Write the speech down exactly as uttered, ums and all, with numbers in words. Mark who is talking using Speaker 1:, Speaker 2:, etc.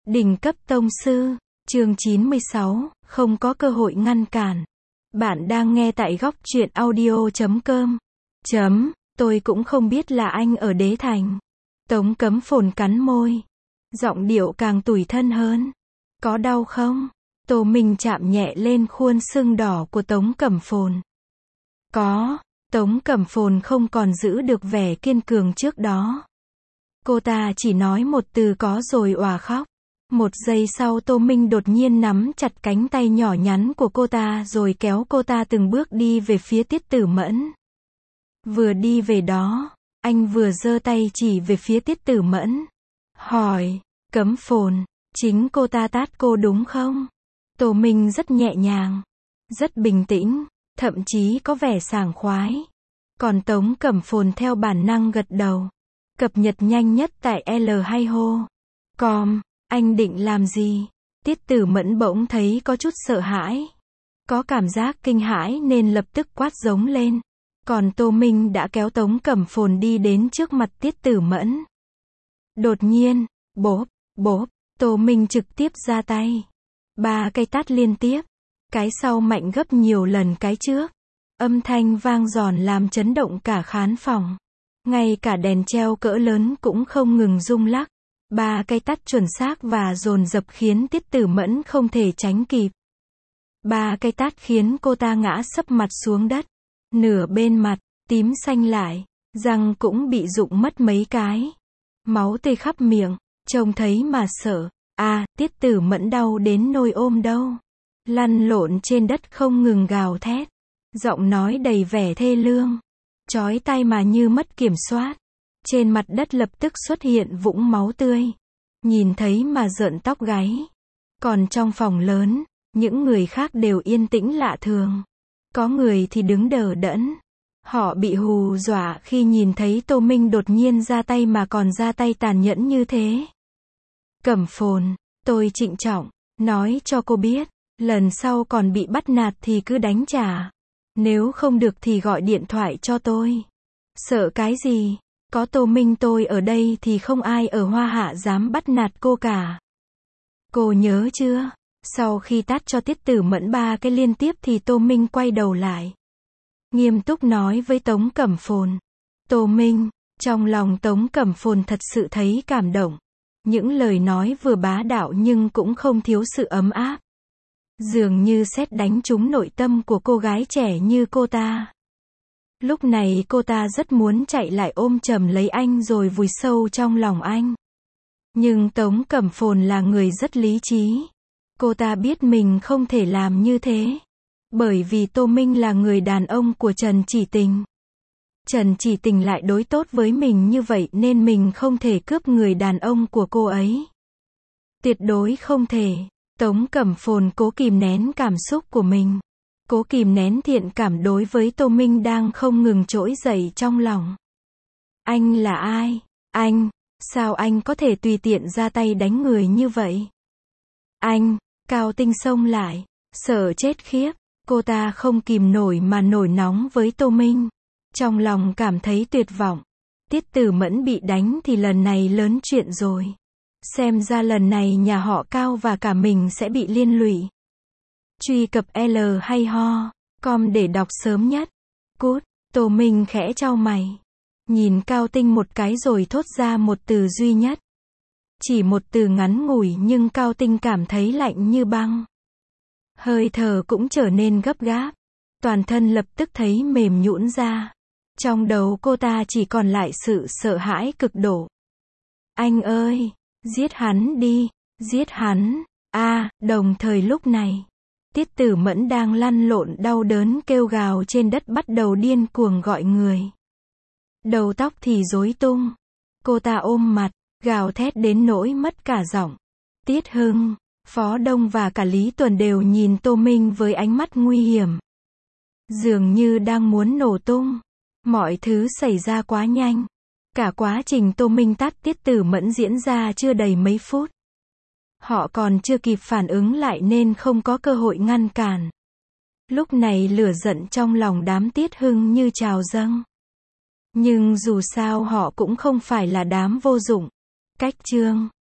Speaker 1: Đỉnh cấp tông sư, chương chín mươi sáu, không có cơ hội ngăn cản. Bạn đang nghe tại góc truyện audio chấm com. Chấm, tôi cũng không biết là anh ở Đế Thành. Tống Cấm Phồn cắn môi. Giọng điệu càng tủi thân hơn. Có đau không? Tô Minh chạm nhẹ lên khuôn sưng đỏ của Tống Cẩm Phồn. Có. Tống Cẩm Phồn không còn giữ được vẻ kiên cường trước đó. Cô ta chỉ nói một từ có rồi òa khóc. Một giây sau Tô Minh đột nhiên nắm chặt cánh tay nhỏ nhắn của cô ta rồi kéo cô ta từng bước đi về phía Tiết Tử Mẫn. Vừa đi về đó, anh vừa giơ tay chỉ về phía Tiết Tử Mẫn. Hỏi, Cấm Phồn, chính cô ta tát cô đúng không? Tô Minh rất nhẹ nhàng, rất bình tĩnh, thậm chí có vẻ sảng khoái. Còn Tống Cẩm Phồn theo bản năng gật đầu. Cập nhật nhanh nhất tại L hay hô. Com, anh định làm gì? Tiết Tử Mẫn bỗng thấy có chút sợ hãi. Có cảm giác kinh hãi nên lập tức quát giống lên. Còn Tô Minh đã kéo Tống Cẩm Phồn đi đến trước mặt Tiết Tử Mẫn. Đột nhiên, bốp, bốp, Tô Minh trực tiếp ra tay. Ba cây tát liên tiếp. Cái sau mạnh gấp nhiều lần cái trước. Âm thanh vang giòn làm chấn động cả khán phòng. Ngay cả đèn treo cỡ lớn cũng không ngừng rung lắc. Ba cây tát chuẩn xác và dồn dập khiến Tiết Tử Mẫn không thể tránh kịp. Ba cây tát khiến cô ta ngã sấp mặt xuống đất. Nửa bên mặt, tím xanh lại, răng cũng bị rụng mất mấy cái. Máu tươi khắp miệng, trông thấy mà sợ. À, Tiết Tử Mẫn đau đến nôi ôm đâu. Lăn lộn trên đất không ngừng gào thét. Giọng nói đầy vẻ thê lương. Chói tai mà như mất kiểm soát. Trên mặt đất lập tức xuất hiện vũng máu tươi. Nhìn thấy mà rợn tóc gáy. Còn trong phòng lớn, những người khác đều yên tĩnh lạ thường. Có người thì đứng đờ đẫn. Họ bị hù dọa khi nhìn thấy Tô Minh đột nhiên ra tay mà còn ra tay tàn nhẫn như thế. Cẩm Phồn, tôi trịnh trọng, nói cho cô biết, lần sau còn bị bắt nạt thì cứ đánh trả. Nếu không được thì gọi điện thoại cho tôi. Sợ cái gì? Có Tô Minh tôi ở đây thì không ai ở Hoa Hạ dám bắt nạt cô cả. Cô nhớ chưa? Sau khi tát cho Tiết Tử Mẫn ba cái liên tiếp thì Tô Minh quay đầu lại. Nghiêm túc nói với Tống Cẩm Phồn. Tô Minh, trong lòng Tống Cẩm Phồn thật sự thấy cảm động. Những lời nói vừa bá đạo nhưng cũng không thiếu sự ấm áp. Dường như sét đánh trúng nội tâm của cô gái trẻ như cô ta. Lúc này cô ta rất muốn chạy lại ôm chầm lấy anh rồi vùi sâu trong lòng anh. Nhưng Tống Cẩm Phồn là người rất lý trí. Cô ta biết mình không thể làm như thế. Bởi vì Tô Minh là người đàn ông của Trần Chỉ Tình. Trần Chỉ Tình lại đối tốt với mình như vậy nên mình không thể cướp người đàn ông của cô ấy. Tuyệt đối không thể. Tống Cẩm Phồn cố kìm nén cảm xúc của mình. Cố kìm nén thiện cảm đối với Tô Minh đang không ngừng trỗi dậy trong lòng. Anh là ai? Anh, sao anh có thể tùy tiện ra tay đánh người như vậy? Anh, Cao Tinh xông lại, sợ chết khiếp, cô ta không kìm nổi mà nổi nóng với Tô Minh. Trong lòng cảm thấy tuyệt vọng. Tiết Tử Mẫn bị đánh thì lần này lớn chuyện rồi. Xem ra lần này nhà họ Cao và cả mình sẽ bị liên lụy. Truy cập L hay ho, com để đọc sớm nhất. Cút, Tô Minh khẽ chau mày. Nhìn Cao Tinh một cái rồi thốt ra một từ duy nhất. Chỉ một từ ngắn ngủi nhưng Cao Tinh cảm thấy lạnh như băng. Hơi thở cũng trở nên gấp gáp. Toàn thân lập tức thấy mềm nhũn ra. Trong đầu cô ta chỉ còn lại sự sợ hãi cực độ. Anh ơi, giết hắn đi, giết hắn. À, đồng thời lúc này, Tiết Tử Mẫn đang lăn lộn đau đớn kêu gào trên đất bắt đầu điên cuồng gọi người. Đầu tóc thì rối tung. Cô ta ôm mặt, gào thét đến nỗi mất cả giọng. Tiết Hưng, Phó Đông và cả Lý Tuần đều nhìn Tô Minh với ánh mắt nguy hiểm. Dường như đang muốn nổ tung. Mọi thứ xảy ra quá nhanh. Cả quá trình Tô Minh tát Tiết Tử Mẫn diễn ra chưa đầy mấy phút. Họ còn chưa kịp phản ứng lại nên không có cơ hội ngăn cản. Lúc này lửa giận trong lòng đám Tiết Hưng như trào dâng. Nhưng dù sao họ cũng không phải là đám vô dụng. Cách chương